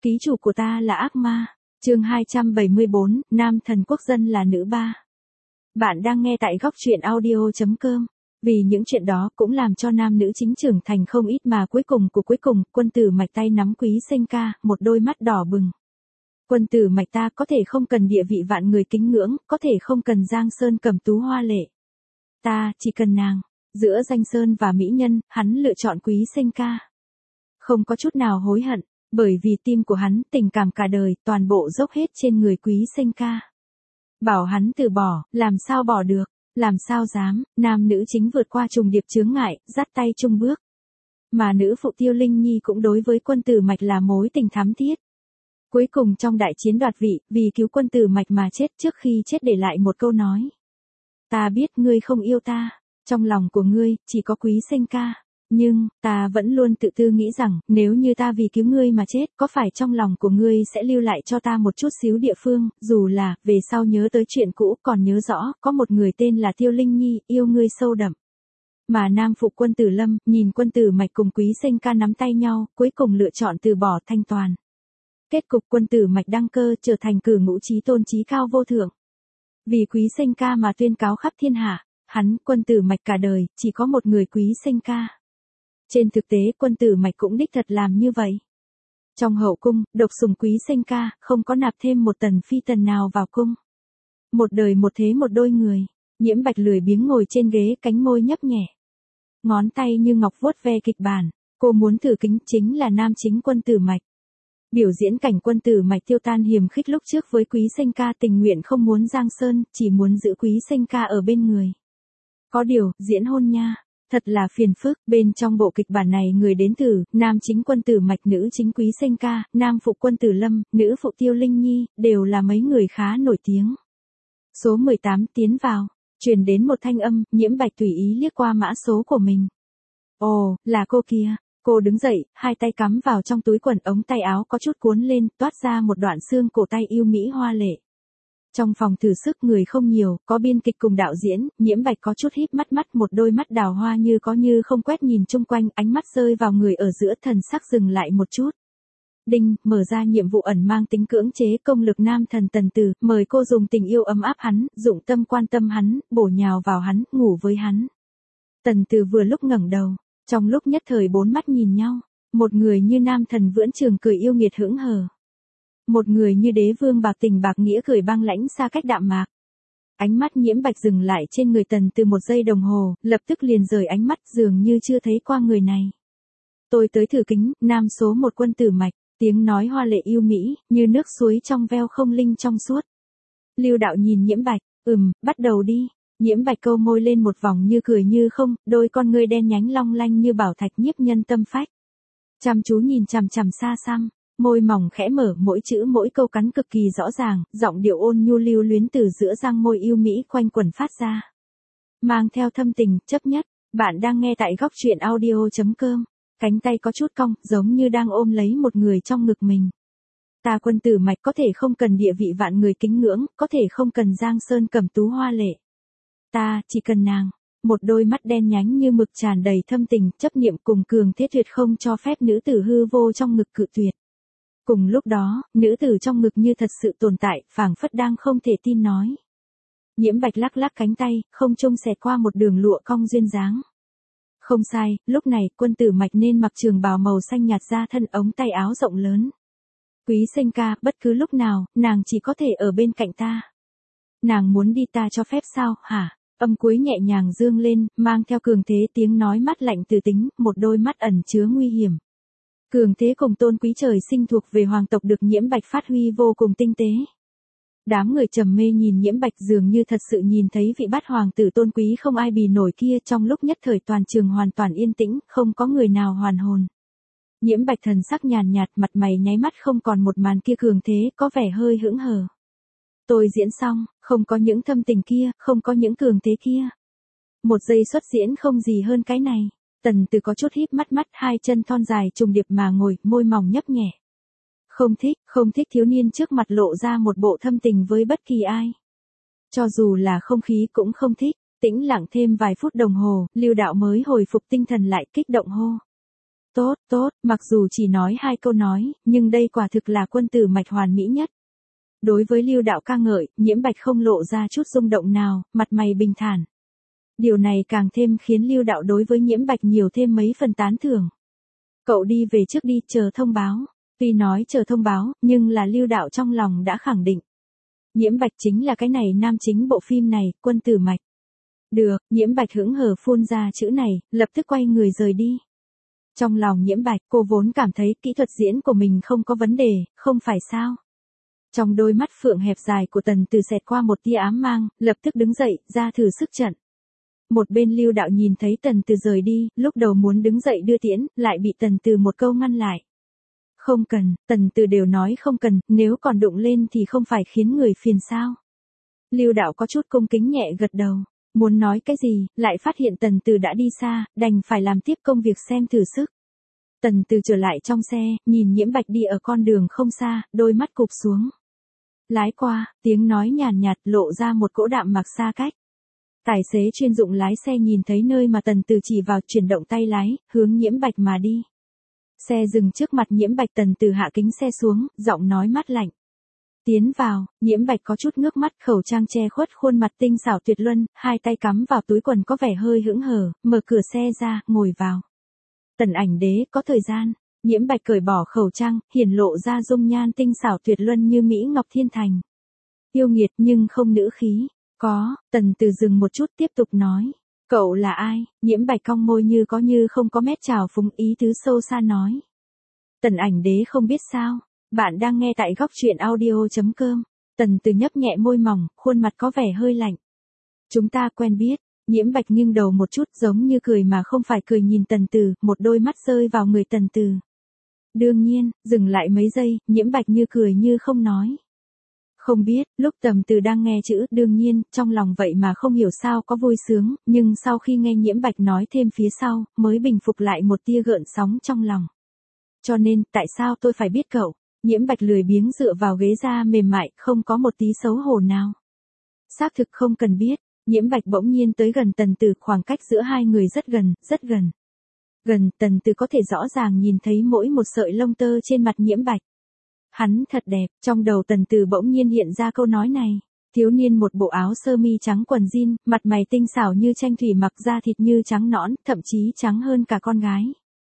Ký chủ của ta là ác ma. Chương 274, nam thần quốc dân là nữ ba. Bạn đang nghe tại góc truyện audio.com. Vì những chuyện đó cũng làm cho nam nữ chính trưởng thành không ít mà cuối cùng, quân tử Mạch tay nắm Quý Sinh ca, một đôi mắt đỏ bừng. Quân tử Mạch ta có thể không cần địa vị vạn người kính ngưỡng, có thể không cần giang sơn cẩm tú hoa lệ. Ta chỉ cần nàng. Giữa danh sơn và mỹ nhân, hắn lựa chọn Quý Sinh ca. Không có chút nào hối hận, bởi vì tim của hắn tình cảm cả đời toàn bộ dốc hết trên người Quý Sinh ca. Bảo hắn từ bỏ, làm sao bỏ được, làm sao dám, nam nữ chính vượt qua trùng điệp chướng ngại, dắt tay chung bước. Mà nữ phụ Tiêu Linh Nhi cũng đối với quân tử Mạch là mối tình thắm thiết. Cuối cùng trong đại chiến đoạt vị, vì cứu quân tử Mạch mà chết, trước khi chết để lại một câu nói. Ta biết ngươi không yêu ta, trong lòng của ngươi chỉ có Quý Sinh ca. Nhưng, ta vẫn luôn tự tư nghĩ rằng, nếu như ta vì cứu ngươi mà chết, có phải trong lòng của ngươi sẽ lưu lại cho ta một chút xíu địa phương, dù là, về sau nhớ tới chuyện cũ, còn nhớ rõ, có một người tên là Tiêu Linh Nhi, yêu ngươi sâu đậm. Mà nam phụ quân tử Lâm, nhìn quân tử Mạch cùng Quý Sinh ca nắm tay nhau, cuối cùng lựa chọn từ bỏ thanh toàn. Kết cục quân tử Mạch đăng cơ trở thành cử ngũ chí tôn chí cao vô thượng. Vì Quý Sinh ca mà tuyên cáo khắp thiên hạ, hắn, quân tử Mạch cả đời, chỉ có một người Quý Sinh ca. Trên thực tế quân tử Mạch cũng đích thật làm như vậy. Trong hậu cung, độc sủng Quý Sinh ca, không có nạp thêm một tần phi tần nào vào cung. Một đời một thế một đôi người, Nhiễm Bạch lười biếng ngồi trên ghế, cánh môi nhấp nhẹ. Ngón tay như ngọc vuốt ve kịch bản, cô muốn thử kính chính là nam chính quân tử Mạch. Biểu diễn cảnh quân tử Mạch tiêu tan hiềm khích lúc trước với Quý Sinh ca tình nguyện không muốn giang sơn, chỉ muốn giữ Quý Sinh ca ở bên người. Có điều, diễn hôn nha. Thật là phiền phức, bên trong bộ kịch bản này người đến từ, nam chính quân tử Mạch, nữ chính Quý Sinh ca, nam phụ quân tử Lâm, nữ phụ Tiêu Linh Nhi, đều là mấy người khá nổi tiếng. Số 18 tiến vào, truyền đến một thanh âm, Nhiễm Bạch tùy ý liếc qua mã số của mình. Ồ, là cô kia. Cô đứng dậy, hai tay cắm vào trong túi quần, ống tay áo có chút cuốn lên, toát ra một đoạn xương cổ tay yêu mỹ hoa lệ. Trong phòng thử sức người không nhiều, có biên kịch cùng đạo diễn, Nhiễm Bạch có chút híp mắt, một đôi mắt đào hoa như có như không quét nhìn chung quanh, ánh mắt rơi vào người ở giữa, thần sắc dừng lại một chút. Đinh, mở ra nhiệm vụ ẩn mang tính cưỡng chế, công lực nam thần Tần Tử, mời cô dùng tình yêu ấm áp hắn, dụng tâm quan tâm hắn, bổ nhào vào hắn, ngủ với hắn. Tần Tử vừa lúc ngẩng đầu, trong lúc nhất thời bốn mắt nhìn nhau, một người như nam thần Vưỡng Trường cười yêu nghiệt hững hờ. Một người như đế vương bạc tình bạc nghĩa cười băng lãnh xa cách đạm mạc. Ánh mắt Nhiễm Bạch dừng lại trên người Tần Từ một giây đồng hồ, lập tức liền rời ánh mắt, dường như chưa thấy qua người này. Tôi tới thử kính, nam số một quân tử Mạch, tiếng nói hoa lệ yêu mỹ, như nước suối trong veo không linh trong suốt. Lưu đạo nhìn Nhiễm Bạch, bắt đầu đi. Nhiễm Bạch câu môi lên một vòng như cười như không, đôi con ngươi đen nhánh long lanh như bảo thạch nhiếp nhân tâm phách. Chăm chú nhìn chằm chằm xa xăm. Môi mỏng khẽ mở, mỗi chữ mỗi câu cắn cực kỳ rõ ràng, giọng điệu ôn nhu lưu luyến từ giữa răng môi yêu mỹ quanh quẩn phát ra. Mang theo thâm tình, chấp nhất, bạn đang nghe tại góc truyện audio.com. Cánh tay có chút cong, giống như đang ôm lấy một người trong ngực mình. Ta quân tử Mạch có thể không cần địa vị vạn người kính ngưỡng, có thể không cần giang sơn cẩm tú hoa lệ. Ta chỉ cần nàng. Một đôi mắt đen nhánh như mực tràn đầy thâm tình, chấp niệm cùng cường thế tuyệt không cho phép nữ tử hư vô trong ngực cự tuyệt. Cùng lúc đó, nữ tử trong ngực như thật sự tồn tại, phảng phất đang không thể tin nói. Nhiễm Bạch lắc lắc cánh tay, không trung xẹt qua một đường lụa cong duyên dáng. Không sai, lúc này, quân tử Mạch nên mặc trường bào màu xanh nhạt ra thân, ống tay áo rộng lớn. Quý Sinh ca, bất cứ lúc nào, nàng chỉ có thể ở bên cạnh ta. Nàng muốn đi ta cho phép sao, hả? Âm cuối nhẹ nhàng dương lên, mang theo cường thế tiếng nói mát lạnh từ tính, một đôi mắt ẩn chứa nguy hiểm. Cường thế cùng tôn quý trời sinh thuộc về hoàng tộc được Nhiễm Bạch phát huy vô cùng tinh tế. Đám người trầm mê nhìn Nhiễm Bạch dường như thật sự nhìn thấy vị bát hoàng tử tôn quý không ai bì nổi kia, trong lúc nhất thời toàn trường hoàn toàn yên tĩnh, không có người nào hoàn hồn. Nhiễm Bạch thần sắc nhàn nhạt, mặt mày nháy mắt không còn một màn kia cường thế, có vẻ hơi hững hờ. Tôi diễn xong, không có những thâm tình kia, không có những cường thế kia. Một giây xuất diễn không gì hơn cái này. Tần Từ có chút híp mắt, hai chân thon dài trùng điệp mà ngồi, môi mỏng nhấp nhẹ. Không thích thiếu niên trước mặt lộ ra một bộ thâm tình với bất kỳ ai. Cho dù là không khí cũng không thích, tĩnh lặng thêm vài phút đồng hồ, Lưu đạo mới hồi phục tinh thần lại, kích động hô. Tốt, tốt, mặc dù chỉ nói 2 câu nói, nhưng đây quả thực là quân tử mạch hoàn mỹ nhất. Đối với Lưu Đạo ca ngợi, Nhiễm Bạch không lộ ra chút rung động nào, mặt mày bình thản. Điều này càng thêm khiến Lưu Đạo đối với Nhiễm Bạch nhiều thêm mấy phần tán thưởng. Cậu đi về trước đi, chờ thông báo. Tuy nói chờ thông báo, nhưng là Lưu Đạo trong lòng đã khẳng định. Nhiễm Bạch chính là cái này nam chính bộ phim này, quân tử mạch. Được, Nhiễm Bạch hững hờ phun ra chữ này, lập tức quay người rời đi. Trong lòng Nhiễm Bạch, cô vốn cảm thấy kỹ thuật diễn của mình không có vấn đề, không phải sao. Trong đôi mắt phượng hẹp dài của Tần Từ xẹt qua một tia ám mang, lập tức đứng dậy, ra thử sức trận. Một bên Lưu Đạo nhìn thấy Tần Từ rời đi, lúc đầu muốn đứng dậy đưa tiễn, lại bị Tần Từ một câu ngăn lại. Không cần, Tần Từ đều nói không cần, nếu còn đụng lên thì không phải khiến người phiền sao. Lưu Đạo có chút cung kính nhẹ gật đầu, muốn nói cái gì, lại phát hiện Tần Từ đã đi xa, đành phải làm tiếp công việc xem thử sức. Tần Từ trở lại trong xe, nhìn Nhiễm Bạch đi ở con đường không xa, đôi mắt cụp xuống. Lái qua, tiếng nói nhàn nhạt lộ ra một cỗ đạm mạc xa cách. Tài xế chuyên dụng lái xe nhìn thấy nơi mà Tần Từ chỉ vào, chuyển động tay lái, hướng Nhiễm Bạch mà đi. Xe dừng trước mặt Nhiễm Bạch, Tần Từ hạ kính xe xuống, giọng nói mát lạnh. Tiến vào, Nhiễm Bạch có chút ngước mắt, khẩu trang che khuất khuôn mặt tinh xảo tuyệt luân, hai tay cắm vào túi quần có vẻ hơi hững hờ, mở cửa xe ra, ngồi vào. Tần Ảnh Đế, có thời gian. Nhiễm Bạch cởi bỏ khẩu trang, hiển lộ ra dung nhan tinh xảo tuyệt luân như Mỹ Ngọc Thiên Thành. Yêu nghiệt nhưng không nữ khí. Có, Tần Từ dừng một chút tiếp tục nói. Cậu là ai? Nhiễm Bạch cong môi như có như không có mét trào phúng, ý tứ sâu xa nói. Tần Ảnh Đế không biết sao. Bạn đang nghe tại góc truyện audio.com. Tần Từ nhấp nhẹ môi mỏng, khuôn mặt có vẻ hơi lạnh. Chúng ta quen biết. Nhiễm Bạch nghiêng đầu một chút, giống như cười mà không phải cười, nhìn Tần Từ, một đôi mắt rơi vào người Tần Từ. Đương nhiên, dừng lại mấy giây, Nhiễm Bạch như cười như không nói. Không biết, lúc Tần Từ đang nghe chữ đương nhiên, trong lòng vậy mà không hiểu sao có vui sướng, nhưng sau khi nghe Nhiễm Bạch nói thêm phía sau, mới bình phục lại một tia gợn sóng trong lòng. Cho nên, tại sao tôi phải biết cậu? Nhiễm Bạch lười biếng dựa vào ghế da mềm mại, không có một tí xấu hổ nào. Xác thực không cần biết. Nhiễm Bạch bỗng nhiên tới gần Tần Từ, khoảng cách giữa hai người rất gần, rất gần. Gần, Tần Từ có thể rõ ràng nhìn thấy mỗi một sợi lông tơ trên mặt Nhiễm Bạch. Hắn thật đẹp, trong đầu Tần Từ bỗng nhiên hiện ra câu nói này. Thiếu niên một bộ áo sơ mi trắng quần jean, mặt mày tinh xảo như tranh thủy mặc, da thịt như trắng nõn, thậm chí trắng hơn cả con gái.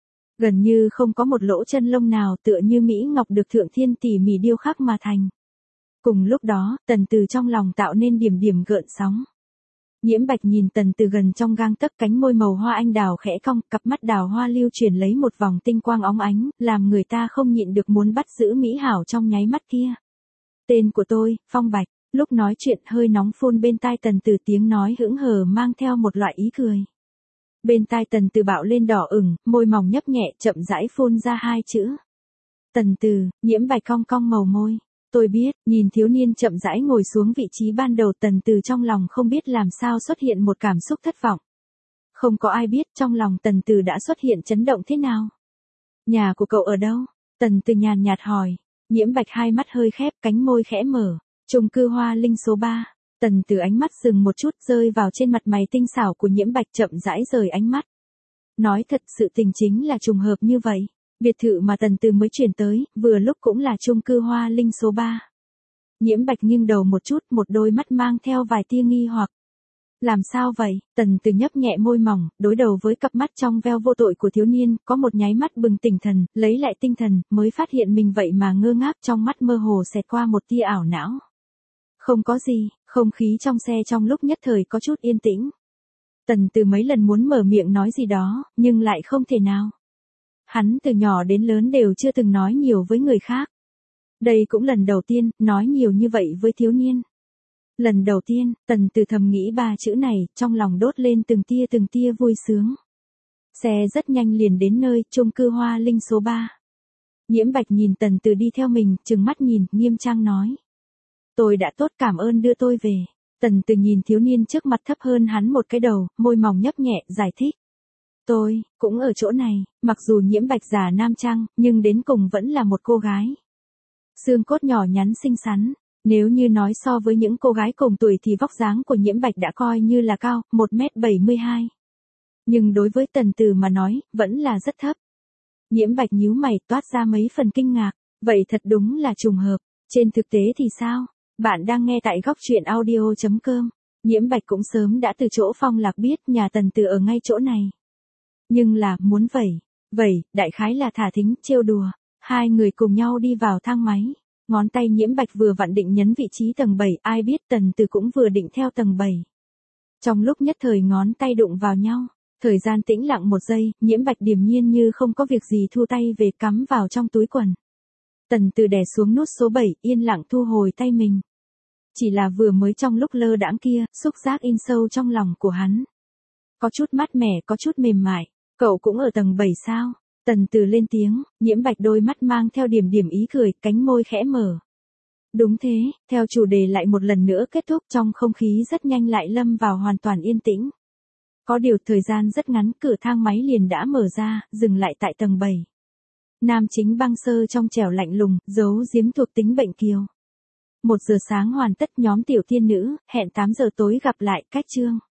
Gần như không có một lỗ chân lông nào, tựa như Mỹ Ngọc được thượng thiên tỉ mỉ điêu khắc mà thành. Cùng lúc đó, Tần Từ trong lòng tạo nên điểm điểm gợn sóng. Nhiễm Bạch nhìn Tần Từ gần trong gang tấc, cánh môi màu hoa anh đào khẽ cong, cặp mắt đào hoa lưu chuyển lấy một vòng tinh quang óng ánh, làm người ta không nhịn được muốn bắt giữ mỹ hảo trong nháy mắt kia. Tên của tôi, Phong Bạch. Lúc nói chuyện hơi nóng phun bên tai Tần Từ, tiếng nói hững hờ mang theo một loại ý cười. Bên tai Tần Từ bạo lên đỏ ửng, môi mỏng nhấp nhẹ, chậm rãi phun ra hai chữ. Tần Từ. Nhiễm Bạch cong cong màu môi. Tôi biết, nhìn thiếu niên chậm rãi ngồi xuống vị trí ban đầu, Tần Từ trong lòng không biết làm sao xuất hiện một cảm xúc thất vọng. Không có ai biết trong lòng Tần Từ đã xuất hiện chấn động thế nào. Nhà của cậu ở đâu? Tần Từ nhàn nhạt hỏi. Nhiễm Bạch hai mắt hơi khép, cánh môi khẽ mở. Chung cư Hoa Linh số 3. Tần Từ ánh mắt dừng một chút, rơi vào trên mặt mày tinh xảo của Nhiễm Bạch, chậm rãi rời ánh mắt. Nói thật, sự tình chính là trùng hợp như vậy. Biệt thự mà Tần Từ mới chuyển tới, vừa lúc cũng là chung cư Hoa Linh số 3. Nhiễm Bạch nghiêng đầu một chút, một đôi mắt mang theo vài tia nghi hoặc. Làm sao vậy? Tần Từ nhấp nhẹ môi mỏng, đối đầu với cặp mắt trong veo vô tội của thiếu niên, có một nháy mắt bừng tỉnh thần, lấy lại tinh thần, mới phát hiện mình vậy mà ngơ ngác, trong mắt mơ hồ xẹt qua một tia ảo não. Không có gì, không khí trong xe trong lúc nhất thời có chút yên tĩnh. Tần Từ mấy lần muốn mở miệng nói gì đó, nhưng lại không thể nào. Hắn từ nhỏ đến lớn đều chưa từng nói nhiều với người khác. Đây cũng lần đầu tiên, nói nhiều như vậy với thiếu niên. Lần đầu tiên, Tần Từ thầm nghĩ ba chữ này, trong lòng đốt lên từng tia vui sướng. Xe rất nhanh liền đến nơi, chung cư Hoa Linh số 3. Nhiễm Bạch nhìn Tần Từ đi theo mình, trừng mắt nhìn, nghiêm trang nói. Tôi đã tốt, cảm ơn đưa tôi về. Tần Từ nhìn thiếu niên trước mặt thấp hơn hắn một cái đầu, môi mỏng nhấp nhẹ, giải thích. Tôi, cũng ở chỗ này, mặc dù Nhiễm Bạch giả nam trang, nhưng đến cùng vẫn là một cô gái. Xương cốt nhỏ nhắn xinh xắn, nếu như nói so với những cô gái cùng tuổi thì vóc dáng của Nhiễm Bạch đã coi như là cao, 1m72. Nhưng đối với Tần Từ mà nói, vẫn là rất thấp. Nhiễm Bạch nhíu mày toát ra mấy phần kinh ngạc. Vậy thật đúng là trùng hợp. Trên thực tế thì sao? Bạn đang nghe tại góc truyện audio.com. Nhiễm Bạch cũng sớm đã từ chỗ Phong Lạc biết nhà Tần Từ ở ngay chỗ này. Nhưng là muốn vẩy, đại khái là thả thính, trêu đùa. Hai người cùng nhau đi vào thang máy. Ngón tay Nhiễm Bạch vừa vặn định nhấn vị trí tầng 7, ai biết Tần Từ cũng vừa định theo tầng 7. Trong lúc nhất thời ngón tay đụng vào nhau, thời gian tĩnh lặng một giây, Nhiễm Bạch điềm nhiên như không có việc gì thu tay về cắm vào trong túi quần. Tần Từ đè xuống nút số 7, yên lặng thu hồi tay mình. Chỉ là vừa mới trong lúc lơ đãng kia, xúc giác in sâu trong lòng của hắn. Có chút mát mẻ, có chút mềm mại. Cậu cũng ở tầng 7 sao? Tần Từ lên tiếng, Nhiễm Bạch đôi mắt mang theo điểm ý cười, cánh môi khẽ mở. Đúng thế, theo chủ đề lại một lần nữa kết thúc, trong không khí rất nhanh lại lâm vào hoàn toàn yên tĩnh. Có điều thời gian rất ngắn, cửa thang máy liền đã mở ra, dừng lại tại tầng 7. Nam chính băng sơ trong trẻo lạnh lùng, giấu giếm thuộc tính bệnh kiều. 1 giờ sáng hoàn tất, nhóm tiểu thiên nữ, hẹn 8 giờ tối gặp lại, cách chương.